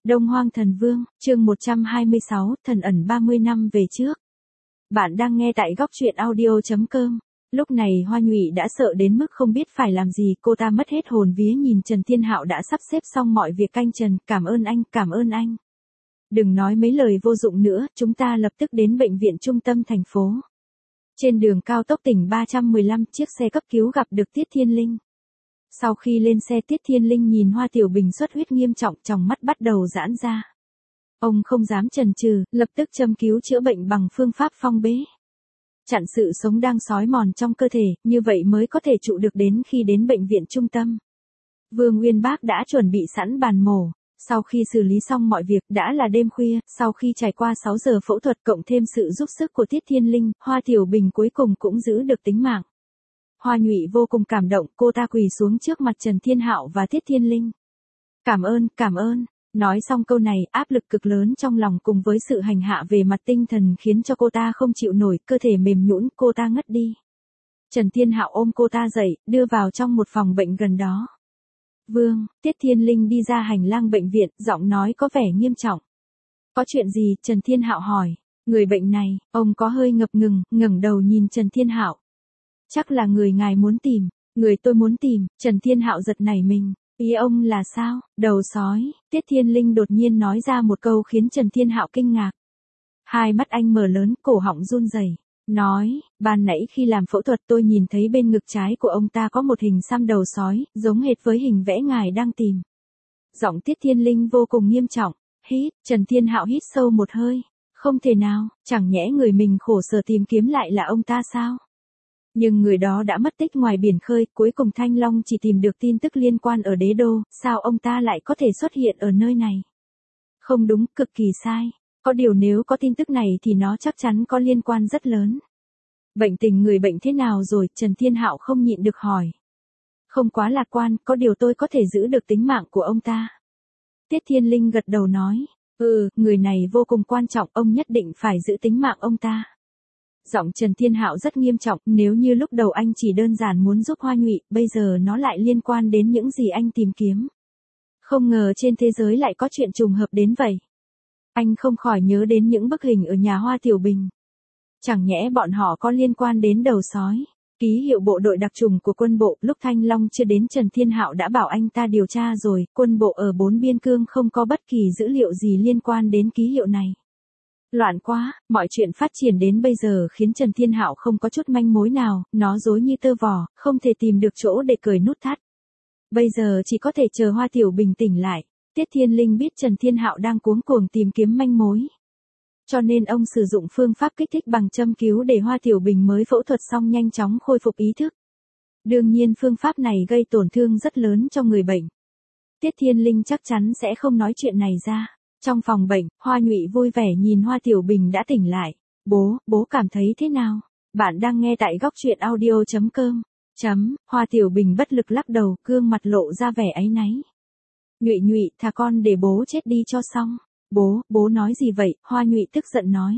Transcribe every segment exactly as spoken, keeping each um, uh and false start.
Đông Hoang Thần Vương, chương một trăm hai mươi sáu, thần ẩn ba mươi năm về trước. Bạn đang nghe tại góc truyện audio chấm com. Lúc này Hoa Nhụy đã sợ đến mức không biết phải làm gì, cô ta mất hết hồn vía nhìn Trần Thiên Hạo đã sắp xếp xong mọi việc. Anh Trần, cảm ơn anh, cảm ơn anh. Đừng nói mấy lời vô dụng nữa, chúng ta lập tức đến bệnh viện trung tâm thành phố. Trên đường cao tốc tỉnh ba trăm mười lăm, chiếc xe cấp cứu gặp được Tiết Thiên Linh. Sau khi lên xe, Tiết Thiên Linh nhìn Hoa Tiểu Bình xuất huyết nghiêm trọng, tròng mắt bắt đầu giãn ra. Ông không dám chần chừ, lập tức châm cứu chữa bệnh bằng phương pháp phong bế. Chặn sự sống đang xói mòn trong cơ thể, như vậy mới có thể trụ được đến khi đến bệnh viện trung tâm. Vương Uyên Bác đã chuẩn bị sẵn bàn mổ. Sau khi xử lý xong mọi việc, đã là đêm khuya, sau khi trải qua sáu giờ phẫu thuật cộng thêm sự giúp sức của Tiết Thiên Linh, Hoa Tiểu Bình cuối cùng cũng giữ được tính mạng. Hoa Nhụy vô cùng cảm động, cô ta quỳ xuống trước mặt Trần Thiên Hạo và Tiết Thiên Linh. Cảm ơn, cảm ơn. Nói xong câu này, áp lực cực lớn trong lòng cùng với sự hành hạ về mặt tinh thần khiến cho cô ta không chịu nổi, cơ thể mềm nhũn, cô ta ngất đi. Trần Thiên Hạo ôm cô ta dậy, đưa vào trong một phòng bệnh gần đó. Vương, Tiết Thiên Linh đi ra hành lang bệnh viện, giọng nói có vẻ nghiêm trọng. Có chuyện gì? Trần Thiên Hạo hỏi. Người bệnh này, ông có hơi ngập ngừng, ngẩng đầu nhìn Trần Thiên Hạo. Chắc là người ngài muốn tìm. Người tôi muốn tìm. Trần Thiên Hạo giật nảy mình. Ý ông là sao? Đầu sói. Tiết Thiên Linh đột nhiên nói ra một câu khiến Trần Thiên Hạo kinh ngạc. Hai mắt anh mở lớn, cổ họng run rẩy. Nói, ban nãy khi làm phẫu thuật tôi nhìn thấy bên ngực trái của ông ta có một hình xăm đầu sói, giống hệt với hình vẽ ngài đang tìm. Giọng Tiết Thiên Linh vô cùng nghiêm trọng. Hít, Trần Thiên Hạo hít sâu một hơi. Không thể nào, chẳng nhẽ người mình khổ sở tìm kiếm lại là ông ta sao? Nhưng người đó đã mất tích ngoài biển khơi, cuối cùng Thanh Long chỉ tìm được tin tức liên quan ở Đế Đô, sao ông ta lại có thể xuất hiện ở nơi này? Không đúng, cực kỳ sai. Có điều nếu có tin tức này thì nó chắc chắn có liên quan rất lớn. Bệnh tình người bệnh thế nào rồi? Trần Thiên Hạo không nhịn được hỏi. Không quá lạc quan, có điều tôi có thể giữ được tính mạng của ông ta. Tiết Thiên Linh gật đầu nói. Ừ, người này vô cùng quan trọng, ông nhất định phải giữ tính mạng ông ta. Giọng Trần Thiên Hạo rất nghiêm trọng, nếu như lúc đầu anh chỉ đơn giản muốn giúp Hoa Nhụy, bây giờ nó lại liên quan đến những gì anh tìm kiếm. Không ngờ trên thế giới lại có chuyện trùng hợp đến vậy. Anh không khỏi nhớ đến những bức hình ở nhà Hoa Tiểu Bình. Chẳng nhẽ bọn họ có liên quan đến đầu sói. Ký hiệu bộ đội đặc trùng của quân bộ, lúc Thanh Long chưa đến Trần Thiên Hạo đã bảo anh ta điều tra rồi, quân bộ ở bốn biên cương không có bất kỳ dữ liệu gì liên quan đến ký hiệu này. Loạn quá, mọi chuyện phát triển đến bây giờ khiến Trần Thiên Hạo không có chút manh mối nào, nó rối như tơ vò, không thể tìm được chỗ để cởi nút thắt. Bây giờ chỉ có thể chờ Hoa Tiểu Bình tỉnh lại. Tiết Thiên Linh biết Trần Thiên Hạo đang cuống cuồng tìm kiếm manh mối. Cho nên ông sử dụng phương pháp kích thích bằng châm cứu để Hoa Tiểu Bình mới phẫu thuật xong nhanh chóng khôi phục ý thức. Đương nhiên phương pháp này gây tổn thương rất lớn cho người bệnh. Tiết Thiên Linh chắc chắn sẽ không nói chuyện này ra. Trong phòng bệnh, Hoa Nhụy vui vẻ nhìn Hoa Tiểu Bình đã tỉnh lại. Bố, bố cảm thấy thế nào? Bạn đang nghe tại góc truyện audio chấm com. Chấm, Hoa Tiểu Bình bất lực lắc đầu, gương mặt lộ ra vẻ áy náy. Nhụy Nhụy, thà con để bố chết đi cho xong. Bố, bố nói gì vậy? Hoa Nhụy tức giận nói.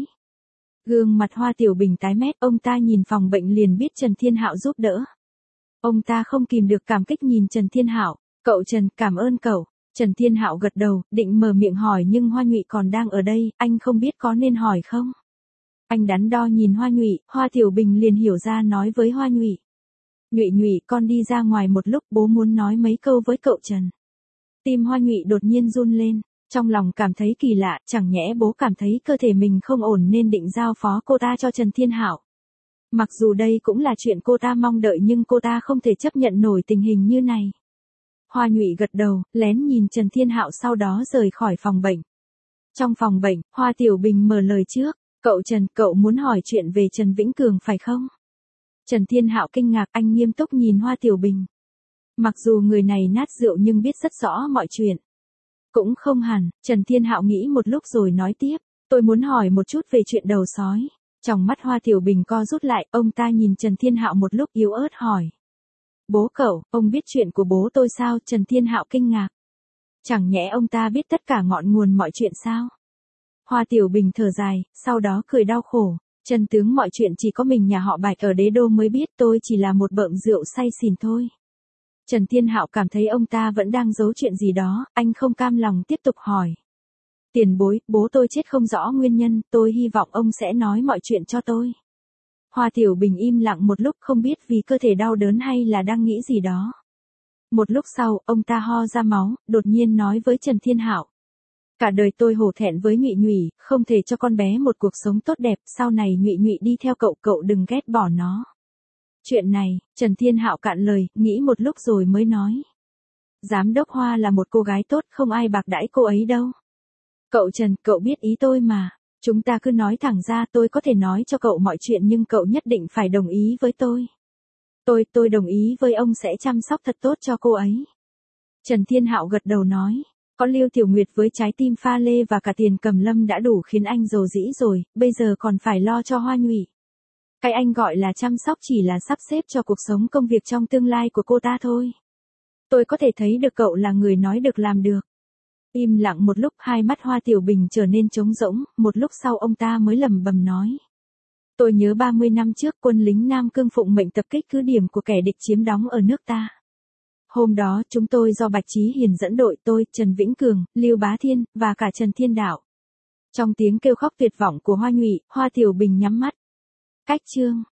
Gương mặt Hoa Tiểu Bình tái mét, ông ta nhìn phòng bệnh liền biết Trần Thiên Hạo giúp đỡ. Ông ta không kìm được cảm kích nhìn Trần Thiên Hạo. Cậu Trần, cảm ơn cậu. Trần Thiên Hạo gật đầu, định mở miệng hỏi nhưng Hoa Nhụy còn đang ở đây, anh không biết có nên hỏi không? Anh đắn đo nhìn Hoa Nhụy, Hoa Tiểu Bình liền hiểu ra nói với Hoa Nhụy. Nhụy Nhụy, con đi ra ngoài một lúc, bố muốn nói mấy câu với cậu Trần. Tim Hoa Nhụy đột nhiên run lên, trong lòng cảm thấy kỳ lạ, chẳng nhẽ bố cảm thấy cơ thể mình không ổn nên định giao phó cô ta cho Trần Thiên Hạo. Mặc dù đây cũng là chuyện cô ta mong đợi nhưng cô ta không thể chấp nhận nổi tình hình như này. Hoa Nhụy gật đầu, lén nhìn Trần Thiên Hạo sau đó rời khỏi phòng bệnh. Trong phòng bệnh, Hoa Tiểu Bình mở lời trước. Cậu Trần, cậu muốn hỏi chuyện về Trần Vĩnh Cường phải không? Trần Thiên Hạo kinh ngạc, anh nghiêm túc nhìn Hoa Tiểu Bình. Mặc dù người này nát rượu nhưng biết rất rõ mọi chuyện. Cũng không hẳn, Trần Thiên Hạo nghĩ một lúc rồi nói tiếp. Tôi muốn hỏi một chút về chuyện đầu sói. Trong mắt Hoa Tiểu Bình co rút lại, ông ta nhìn Trần Thiên Hạo một lúc yếu ớt hỏi. Bố cậu, ông biết chuyện của bố tôi sao? Trần Thiên Hạo kinh ngạc. Chẳng nhẽ ông ta biết tất cả ngọn nguồn mọi chuyện sao? Hoa Tiểu Bình thở dài, sau đó cười đau khổ. Chân tướng mọi chuyện chỉ có mình nhà họ Bạch ở Đế Đô mới biết, tôi chỉ là một bợm rượu say xỉn thôi. Trần Thiên Hạo cảm thấy ông ta vẫn đang giấu chuyện gì đó, anh không cam lòng tiếp tục hỏi. Tiền bối, bố tôi chết không rõ nguyên nhân, tôi hy vọng ông sẽ nói mọi chuyện cho tôi. Hoa Tiểu Bình im lặng một lúc không biết vì cơ thể đau đớn hay là đang nghĩ gì đó. Một lúc sau, ông ta ho ra máu, đột nhiên nói với Trần Thiên Hạo. Cả đời tôi hổ thẹn với Nhụy Nhụy, không thể cho con bé một cuộc sống tốt đẹp, sau này Nhụy Nhụy đi theo cậu, cậu đừng ghét bỏ nó. Chuyện này, Trần Thiên Hạo cạn lời, nghĩ một lúc rồi mới nói. Giám đốc Hoa là một cô gái tốt, không ai bạc đãi cô ấy đâu. Cậu Trần, cậu biết ý tôi mà. Chúng ta cứ nói thẳng ra, tôi có thể nói cho cậu mọi chuyện nhưng cậu nhất định phải đồng ý với tôi. Tôi, tôi đồng ý với ông sẽ chăm sóc thật tốt cho cô ấy. Trần Thiên Hạo gật đầu nói. Có Lưu Tiểu Nguyệt với trái tim pha lê và cả Tiền Cầm Lâm đã đủ khiến anh rầu rĩ rồi, bây giờ còn phải lo cho Hoa Nhụy. Cái anh gọi là chăm sóc chỉ là sắp xếp cho cuộc sống công việc trong tương lai của cô ta thôi. Tôi có thể thấy được cậu là người nói được làm được. Im lặng một lúc, hai mắt Hoa Tiểu Bình trở nên trống rỗng, một lúc sau ông ta mới lẩm bẩm nói. Tôi nhớ ba mươi năm trước quân lính Nam Cương phụng mệnh tập kích cứ điểm của kẻ địch chiếm đóng ở nước ta. Hôm đó chúng tôi do Bạch Chí Hiền dẫn đội, tôi, Trần Vĩnh Cường, Lưu Bá Thiên, và cả Trần Thiên Đạo. Trong tiếng kêu khóc tuyệt vọng của Hoa Nhụy, Hoa Tiểu Bình nhắm mắt. Cách chương